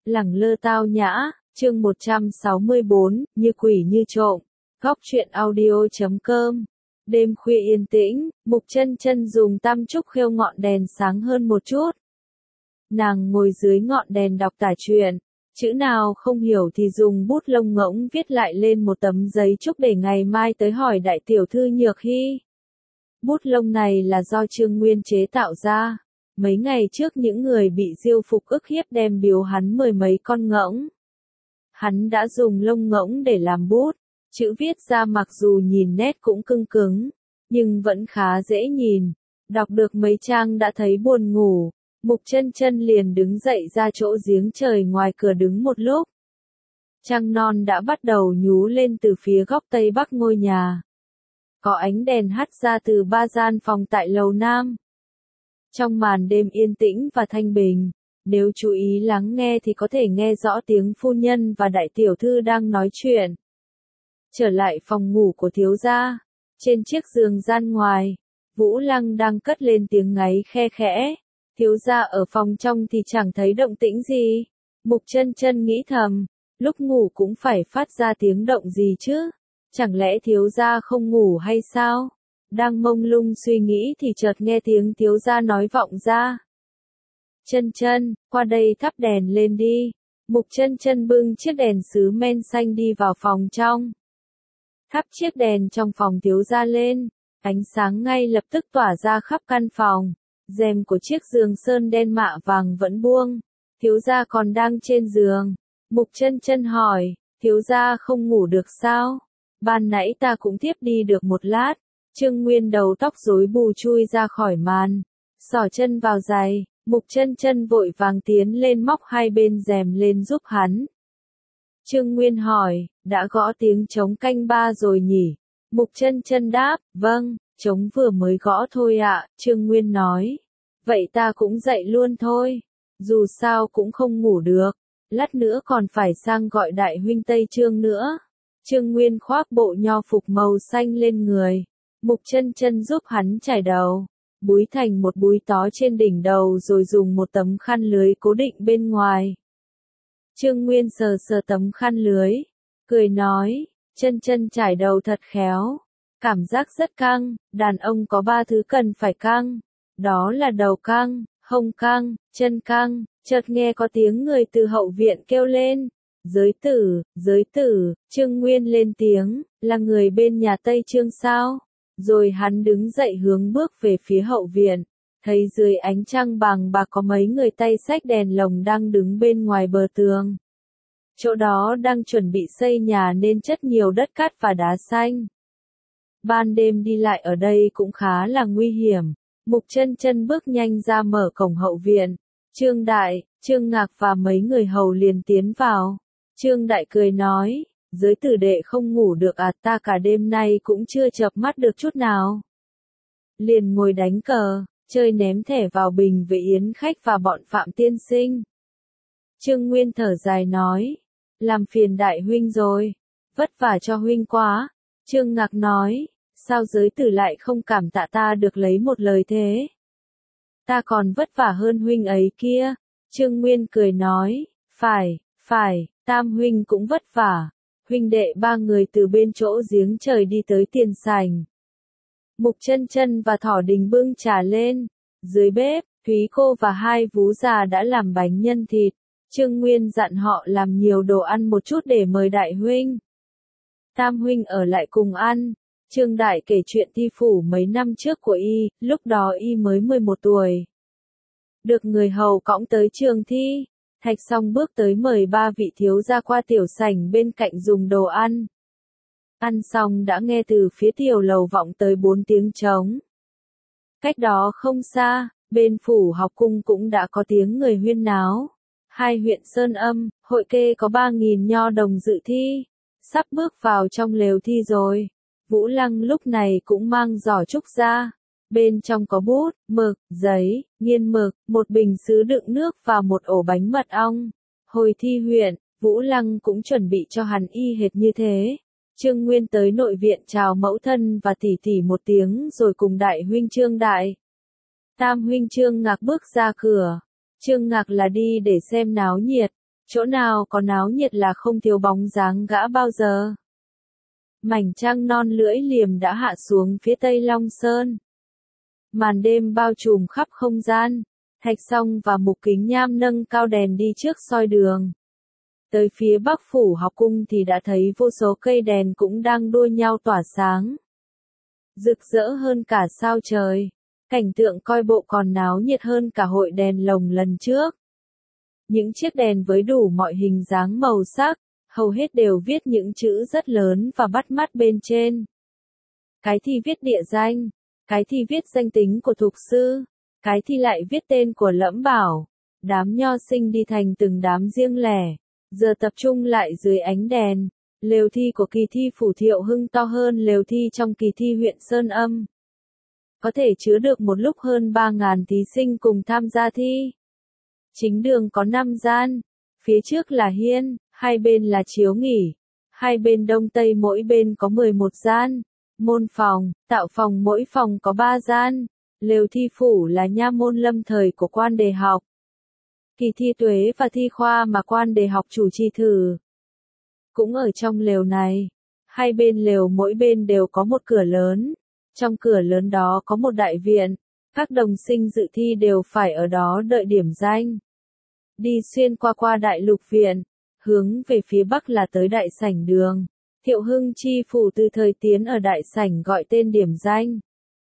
Lẳng lơ tao nhã, chương 164, như quỷ như trộm. Góc truyện audio.com. Đêm khuya yên tĩnh, Mục Chân Chân dùng tam trúc khêu ngọn đèn sáng hơn một chút. Nàng ngồi dưới ngọn đèn đọc tả truyện, chữ nào không hiểu thì dùng bút lông ngỗng viết lại lên một tấm giấy trúc để ngày mai tới hỏi đại tiểu thư Nhược Hy. Bút lông này là do Trương Nguyên chế tạo ra. Mấy ngày trước những người bị Diêu Phục ức hiếp đem biếu hắn 10 mấy con ngỗng. Hắn đã dùng lông ngỗng để làm bút, chữ viết ra mặc dù nhìn nét cũng cưng cứng, nhưng vẫn khá dễ nhìn. Đọc được mấy trang đã thấy buồn ngủ, Mục Chân Chân liền đứng dậy ra chỗ giếng trời ngoài cửa đứng một lúc. Trăng non đã bắt đầu nhú lên từ phía góc tây bắc ngôi nhà. Có ánh đèn hắt ra từ 3 gian phòng tại lầu Nam. Trong màn đêm yên tĩnh và thanh bình, nếu chú ý lắng nghe thì có thể nghe rõ tiếng phu nhân và đại tiểu thư đang nói chuyện. Trở lại phòng ngủ của thiếu gia, trên chiếc giường gian ngoài, Vũ Lăng đang cất lên tiếng ngáy khe khẽ. Thiếu gia ở phòng trong thì chẳng thấy động tĩnh gì. Mục Chân Chân nghĩ thầm, lúc ngủ cũng phải phát ra tiếng động gì chứ? Chẳng lẽ thiếu gia không ngủ hay sao? Đang mông lung suy nghĩ thì chợt nghe tiếng thiếu gia nói vọng ra. Chân Chân, qua đây thắp đèn lên đi. Mục Chân Chân bưng chiếc đèn sứ men xanh đi vào phòng trong. Thắp chiếc đèn trong phòng thiếu gia lên, ánh sáng ngay lập tức tỏa ra khắp căn phòng. Rèm của chiếc giường sơn đen mạ vàng vẫn buông. Thiếu gia còn đang trên giường. Mục Chân Chân hỏi, thiếu gia không ngủ được sao? Ban nãy ta cũng tiếp đi được một lát. Trương Nguyên đầu tóc rối bù chui ra khỏi màn, xỏ chân vào giày. Mục Chân Chân vội vàng tiến lên móc hai bên rèm lên giúp hắn. Trương Nguyên hỏi, đã gõ tiếng trống canh 3 rồi nhỉ? Mục Chân Chân đáp, vâng, trống vừa mới gõ thôi ạ. Trương Nguyên nói, vậy ta cũng dậy luôn thôi, dù sao cũng không ngủ được, lát nữa còn phải sang gọi đại huynh Tây Trương nữa. Trương Nguyên khoác bộ nho phục màu xanh lên người, Mục Chân Chân giúp hắn chải đầu, búi thành một búi tó trên đỉnh đầu rồi dùng một tấm khăn lưới cố định bên ngoài. Trương Nguyên sờ sờ tấm khăn lưới, cười nói, Chân Chân trải đầu thật khéo, cảm giác rất căng. Đàn ông có 3 thứ cần phải căng, đó là đầu căng, hông căng, chân căng. Chợt nghe có tiếng người từ hậu viện kêu lên, giới tử. Trương Nguyên lên tiếng, là người bên nhà Tây Trương sao? Rồi hắn đứng dậy hướng bước về phía hậu viện, thấy dưới ánh trăng bàng bạc có mấy người tay xách đèn lồng đang đứng bên ngoài bờ tường. Chỗ đó đang chuẩn bị xây nhà nên chất nhiều đất cát và đá xanh. Ban đêm đi lại ở đây cũng khá là nguy hiểm. Mục Chân Chân bước nhanh ra mở cổng hậu viện. Trương Đại, Trương Ngạc và mấy người hầu liền tiến vào. Trương Đại cười nói, giới tử đệ không ngủ được à? Ta cả đêm nay cũng chưa chợp mắt được chút nào. Liền ngồi đánh cờ, chơi ném thẻ vào bình với yến khách và bọn Phạm tiên sinh. Trương Nguyên thở dài nói, làm phiền đại huynh rồi, vất vả cho huynh quá. Trương Ngạc nói, sao giới tử lại không cảm tạ ta được lấy một lời thế? Ta còn vất vả hơn huynh ấy kia. Trương Nguyên cười nói, phải, Tam huynh cũng vất vả. Huynh đệ 3 người từ bên chỗ giếng trời đi tới tiền sảnh. Mục Chân Chân và Thỏ Đình bưng trà lên. Dưới bếp, Thúy cô và 2 vú già đã làm bánh nhân thịt. Trương Nguyên dặn họ làm nhiều đồ ăn một chút để mời đại huynh. Tam huynh ở lại cùng ăn. Trương Đại kể chuyện thi phủ mấy năm trước của y, lúc đó y mới 11 tuổi. Được người hầu cõng tới trường thi, Thạch Song bước tới mời 3 vị thiếu gia qua tiểu sảnh bên cạnh dùng đồ ăn. Ăn xong đã nghe từ phía tiểu lầu vọng tới 4 tiếng trống. Cách đó không xa, bên phủ học cung cũng đã có tiếng người huyên náo. 2 huyện Sơn Âm, Hội Kê có 3.000 nho đồng dự thi, sắp bước vào trong lều thi rồi. Vũ Lăng lúc này cũng mang giỏ trúc ra. Bên trong có bút, mực, giấy, nghiên mực, một bình sứ đựng nước và một ổ bánh mật ong. Hồi thi huyện, Vũ Lăng cũng chuẩn bị cho hắn y hệt như thế. Trương Nguyên tới nội viện chào mẫu thân và tỷ tỷ một tiếng rồi cùng đại huynh Trương Đại. Tam huynh Trương Ngạc bước ra cửa. Trương Ngạc là đi để xem náo nhiệt. Chỗ nào có náo nhiệt là không thiếu bóng dáng gã bao giờ. Mảnh trăng non lưỡi liềm đã hạ xuống phía tây Long Sơn. Màn đêm bao trùm khắp không gian, Thạch Song và Mục Kính Nham nâng cao đèn đi trước soi đường. Tới phía bắc phủ học cung thì đã thấy vô số cây đèn cũng đang đua nhau tỏa sáng. Rực rỡ hơn cả sao trời, cảnh tượng coi bộ còn náo nhiệt hơn cả hội đèn lồng lần trước. Những chiếc đèn với đủ mọi hình dáng màu sắc, hầu hết đều viết những chữ rất lớn và bắt mắt bên trên. Cái thì viết địa danh, cái thì viết danh tính của thục sư, cái thì lại viết tên của Lẫm Bảo. Đám nho sinh đi thành từng đám riêng lẻ, giờ tập trung lại dưới ánh đèn. Lều thi của kỳ thi phủ Thiệu Hưng to hơn lều thi trong kỳ thi huyện Sơn Âm. Có thể chứa được một lúc hơn 3.000 thí sinh cùng tham gia thi. Chính đường có 5 gian, phía trước là hiên, hai bên là chiếu nghỉ, hai bên đông tây mỗi bên có 11 gian, môn phòng, tạo phòng mỗi phòng có 3 gian, lều thi phủ là nha môn lâm thời của quan đề học. Kỳ thi tuế và thi khoa mà quan đề học chủ trì thử. Cũng ở trong lều này, hai bên lều mỗi bên đều có một cửa lớn, trong cửa lớn đó có một đại viện, các đồng sinh dự thi đều phải ở đó đợi điểm danh. Đi xuyên qua đại lục viện, hướng về phía bắc là tới đại sảnh đường. Thiệu Hưng chi phủ từ thời tiến ở đại sảnh gọi tên điểm danh.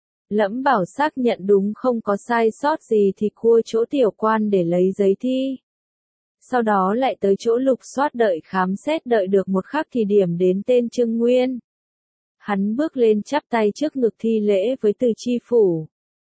Lẫm Bảo xác nhận đúng không có sai sót gì thì cua chỗ tiểu quan để lấy giấy thi. Sau đó lại tới chỗ lục soát đợi khám xét, đợi được một khắc thì điểm đến tên Trương Nguyên. Hắn bước lên chắp tay trước ngực thi lễ với Từ chi phủ.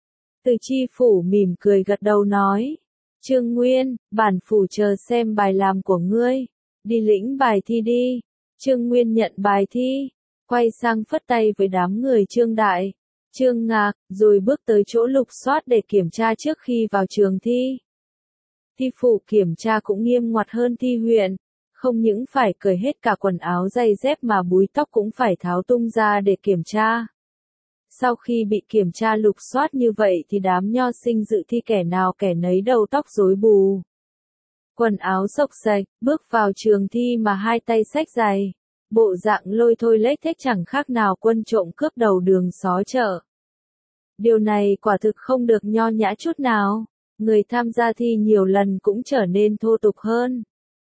Từ chi phủ mỉm cười gật đầu nói, Trương Nguyên, bản phủ chờ xem bài làm của ngươi, đi lĩnh bài thi đi. Trương Nguyên nhận bài thi, quay sang phất tay với đám người Trương Đại, Trương Ngạc, rồi bước tới chỗ lục soát để kiểm tra trước khi vào trường thi. Thi phủ kiểm tra cũng nghiêm ngoặt hơn thi huyện, không những phải cởi hết cả quần áo giày dép mà búi tóc cũng phải tháo tung ra để kiểm tra. Sau khi bị kiểm tra lục soát như vậy thì đám nho sinh dự thi kẻ nào kẻ nấy đầu tóc rối bù. Quần áo xộc xệch, bước vào trường thi mà hai tay xách giày. Bộ dạng lôi thôi lếch thếch chẳng khác nào quân trộm cướp đầu đường xó chợ. Điều này quả thực không được nho nhã chút nào. Người tham gia thi nhiều lần cũng trở nên thô tục hơn.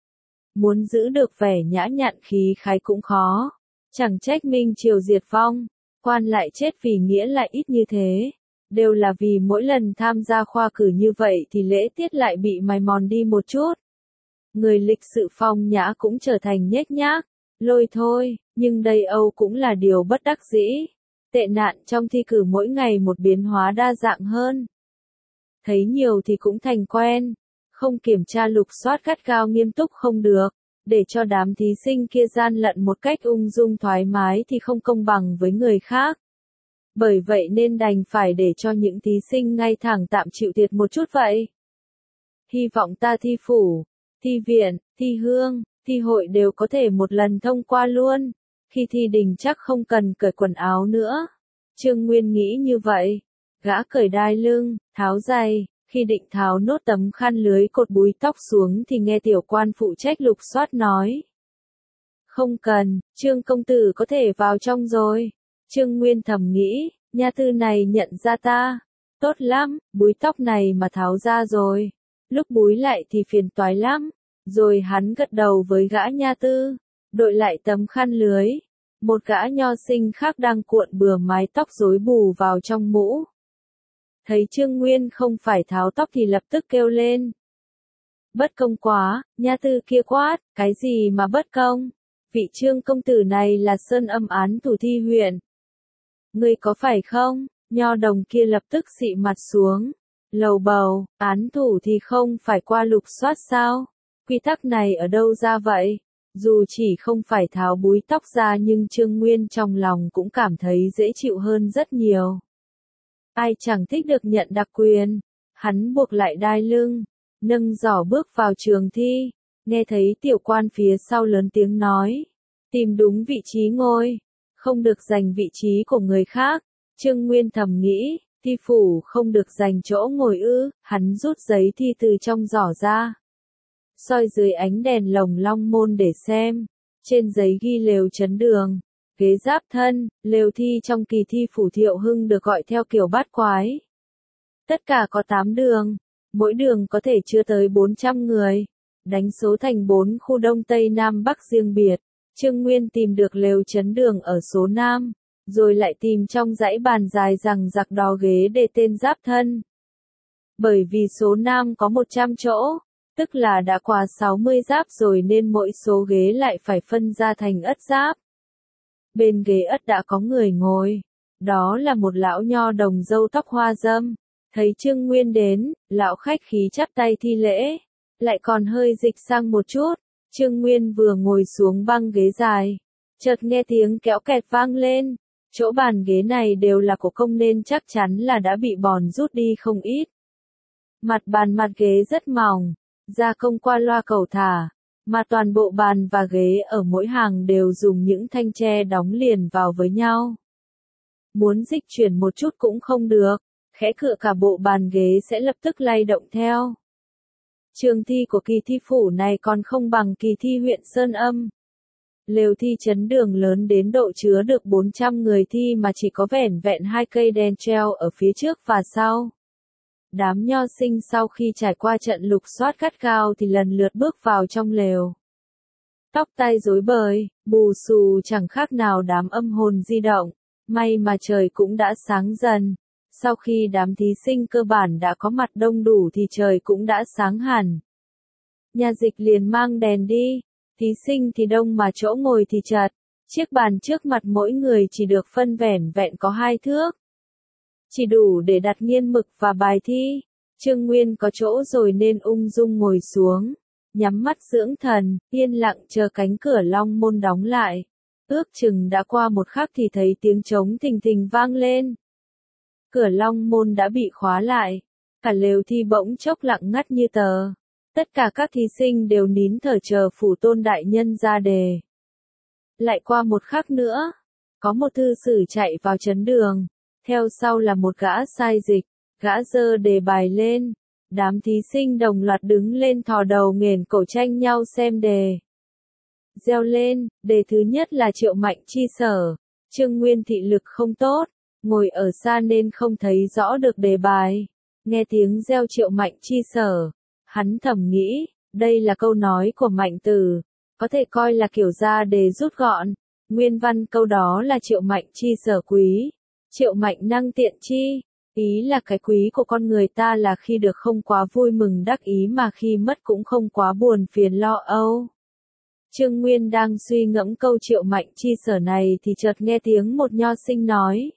Muốn giữ được vẻ nhã nhặn khí khái cũng khó. Chẳng trách Minh Triều diệt vong, quan lại chết vì nghĩa lại ít như thế. Đều là vì mỗi lần tham gia khoa cử như vậy thì lễ tiết lại bị mài mòn đi một chút. Người lịch sự phong nhã cũng trở thành nhếch nhác, lôi thôi, nhưng đây Âu cũng là điều bất đắc dĩ. Tệ nạn trong thi cử mỗi ngày một biến hóa đa dạng hơn. Thấy nhiều thì cũng thành quen, không kiểm tra lục soát gắt gao nghiêm túc không được, để cho đám thí sinh kia gian lận một cách ung dung thoải mái thì không công bằng với người khác. Bởi vậy nên đành phải để cho những thí sinh ngay thẳng tạm chịu thiệt một chút vậy. Hy vọng ta thi phủ, thi viện, thi hương, thi hội đều có thể một lần thông qua luôn. Khi thi đình chắc không cần cởi quần áo nữa. Trương Nguyên nghĩ như vậy. Gã cởi đai lưng, tháo giày, khi định tháo nốt tấm khăn lưới cột búi tóc xuống thì nghe tiểu quan phụ trách lục soát nói. Không cần, Trương công tử có thể vào trong rồi. Trương Nguyên thầm nghĩ, nha tư này nhận ra ta. Tốt lắm, búi tóc này mà tháo ra rồi. Lúc búi lại thì phiền toái lắm. Rồi hắn gật đầu với gã nha tư, đội lại tấm khăn lưới. Một gã nho sinh khác đang cuộn bừa mái tóc rối bù vào trong mũ. Thấy Trương Nguyên không phải tháo tóc thì lập tức kêu lên. Bất công quá, nha tư kia quát, cái gì mà bất công? Vị Trương công tử này là Sơn Âm án thủ thi huyện. Ngươi có phải không? Nho đồng kia lập tức xị mặt xuống. Lầu bầu, án thủ thì không phải qua lục soát sao? Quy tắc này ở đâu ra vậy? Dù chỉ không phải tháo búi tóc ra nhưng Trương Nguyên trong lòng cũng cảm thấy dễ chịu hơn rất nhiều. Ai chẳng thích được nhận đặc quyền. Hắn buộc lại đai lưng, nâng giỏ bước vào trường thi, nghe thấy tiểu quan phía sau lớn tiếng nói. Tìm đúng vị trí ngồi, không được giành vị trí của người khác. Trương Nguyên thầm nghĩ, thi phủ không được giành chỗ ngồi ư, hắn rút giấy thi từ trong giỏ ra. soi dưới ánh đèn lồng long môn để xem. Trên giấy ghi lều chấn đường, ghế giáp thân, lều thi trong kỳ thi Phủ Thiệu Hưng được gọi theo kiểu bát quái. Tất cả có 8 đường, mỗi đường có thể chứa tới 400 người. Đánh số thành 4 khu Đông Tây Nam Bắc riêng biệt. Trương Nguyên tìm được lều chấn đường ở số Nam, rồi lại tìm trong dãy bàn dài rằng giặc đò ghế để tên giáp thân. Bởi vì số Nam có 100 chỗ, tức là đã qua 60 giáp rồi nên mỗi số ghế lại phải phân ra thành ất giáp. Bên ghế ất đã có người ngồi, đó là một lão nho đồng râu tóc hoa râm. Thấy Trương Nguyên đến, lão khách khí chắp tay thi lễ, lại còn hơi dịch sang một chút. Trương Nguyên vừa ngồi xuống băng ghế dài, chợt nghe tiếng kéo kẹt vang lên. Chỗ bàn ghế này đều là của công nên chắc chắn là đã bị bòn rút đi không ít. Mặt bàn mặt ghế rất mỏng, gia công qua loa cầu thả, mà toàn bộ bàn và ghế ở mỗi hàng đều dùng những thanh tre đóng liền vào với nhau. Muốn dịch chuyển một chút cũng không được, khẽ cựa cả bộ bàn ghế sẽ lập tức lay động theo. Trường thi của kỳ thi phủ này còn không bằng kỳ thi huyện Sơn Âm. Lều thi chấn đường lớn đến độ chứa được 400 người thi mà chỉ có vẻn vẹn 2 cây đèn treo ở phía trước và sau. Đám nho sinh sau khi trải qua trận lục soát gắt gao thì lần lượt bước vào trong lều. Tóc tai rối bời, bù xù chẳng khác nào đám âm hồn di động. May mà trời cũng đã sáng dần. Sau khi đám thí sinh cơ bản đã có mặt đông đủ thì trời cũng đã sáng hẳn. Nhà dịch liền mang đèn đi. Thí sinh thì đông mà chỗ ngồi thì chật. Chiếc bàn trước mặt mỗi người chỉ được phân vẻn vẹn có 2 thước. Chỉ đủ để đặt nghiên mực và bài thi. Trương Nguyên có chỗ rồi nên ung dung ngồi xuống. Nhắm mắt dưỡng thần, yên lặng chờ cánh cửa long môn đóng lại. Ước chừng đã qua một khắc thì thấy tiếng trống thình thình vang lên. Cửa long môn đã bị khóa lại. Cả lều thi bỗng chốc lặng ngắt như tờ. Tất cả các thí sinh đều nín thở chờ Phủ Tôn đại nhân ra đề. Lại qua một khắc nữa, có một thư sử chạy vào chấn đường. Theo sau là một gã sai dịch, gã giơ đề bài lên. Đám thí sinh đồng loạt đứng lên thò đầu nghển cổ tranh nhau xem đề. Reo lên, đề thứ nhất là Triệu Mạnh Chi sở. Trương Nguyên thị lực không tốt, ngồi ở xa nên không thấy rõ được đề bài. Nghe tiếng reo Triệu Mạnh Chi sở, hắn thầm nghĩ, đây là câu nói của Mạnh Tử, có thể coi là kiểu ra đề rút gọn. Nguyên văn câu đó là Triệu Mạnh Chi sở quý, Triệu Mạnh năng tiện chi. Ý là cái quý của con người ta là khi được không quá vui mừng đắc ý mà khi mất cũng không quá buồn phiền lo âu. Trương Nguyên đang suy ngẫm câu Triệu Mạnh Chi sở này thì chợt nghe tiếng một nho sinh nói.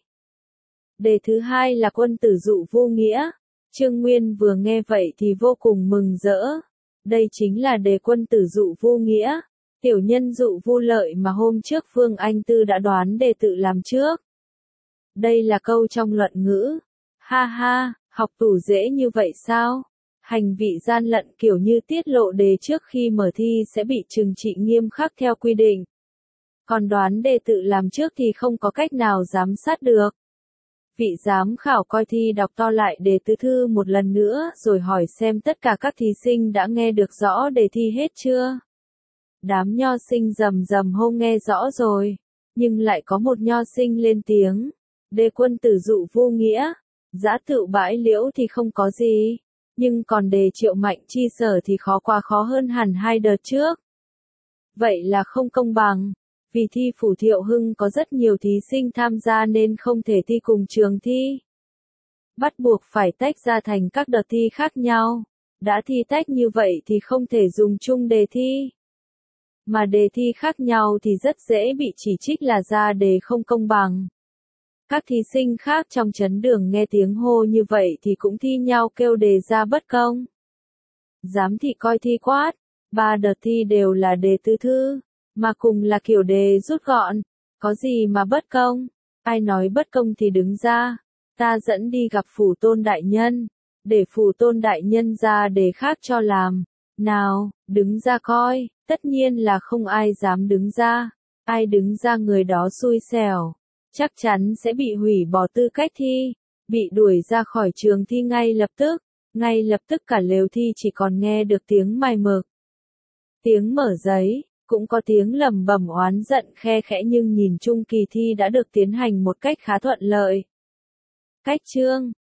Đề thứ hai là Quân tử dụ vô nghĩa. Trương Nguyên vừa nghe vậy thì vô cùng mừng rỡ. Đây chính là đề Quân tử dụ vô nghĩa, tiểu nhân dụ vô lợi mà hôm trước Phương Anh Tư đã đoán đề tự làm trước. Đây là câu trong luận ngữ. Ha ha, học tủ dễ như vậy sao? Hành vị gian lận kiểu như tiết lộ đề trước khi mở thi sẽ bị trừng trị nghiêm khắc theo quy định. Còn đoán đề tự làm trước thì không có cách nào giám sát được. Vị giám khảo coi thi đọc to lại đề tứ thư một lần nữa rồi hỏi xem tất cả các thí sinh đã nghe được rõ đề thi hết chưa. Đám nho sinh rầm rầm hô nghe rõ rồi, nhưng lại có một nho sinh lên tiếng. Đề Quân tử dụ vô nghĩa, giã tựu bãi liễu thì không có gì, nhưng còn đề Triệu Mạnh Chi sở thì khó hơn hẳn 2 đợt trước. Vậy là không công bằng, vì thi Phủ Thiệu Hưng có rất nhiều thí sinh tham gia nên không thể thi cùng trường thi. Bắt buộc phải tách ra thành các đợt thi khác nhau, đã thi tách như vậy thì không thể dùng chung đề thi. Mà đề thi khác nhau thì rất dễ bị chỉ trích là ra đề không công bằng. Các thí sinh khác trong chấn đường nghe tiếng hô như vậy thì cũng thi nhau kêu đề ra bất công. Giám thị coi thi quát, 3 đợt thi đều là đề tứ thư, mà cùng là kiểu đề rút gọn, có gì mà bất công, ai nói bất công thì đứng ra, ta dẫn đi gặp Phủ Tôn đại nhân, để Phủ Tôn đại nhân ra đề khác cho làm. Nào, đứng ra coi, tất nhiên là không ai dám đứng ra, ai đứng ra người đó xui xẻo. Chắc chắn sẽ bị hủy bỏ tư cách thi, bị đuổi ra khỏi trường thi ngay lập tức cả lều thi chỉ còn nghe được tiếng mài mực. tiếng mở giấy, cũng có tiếng lầm bầm oán giận khe khẽ nhưng nhìn chung kỳ thi đã được tiến hành một cách khá thuận lợi. Cách chương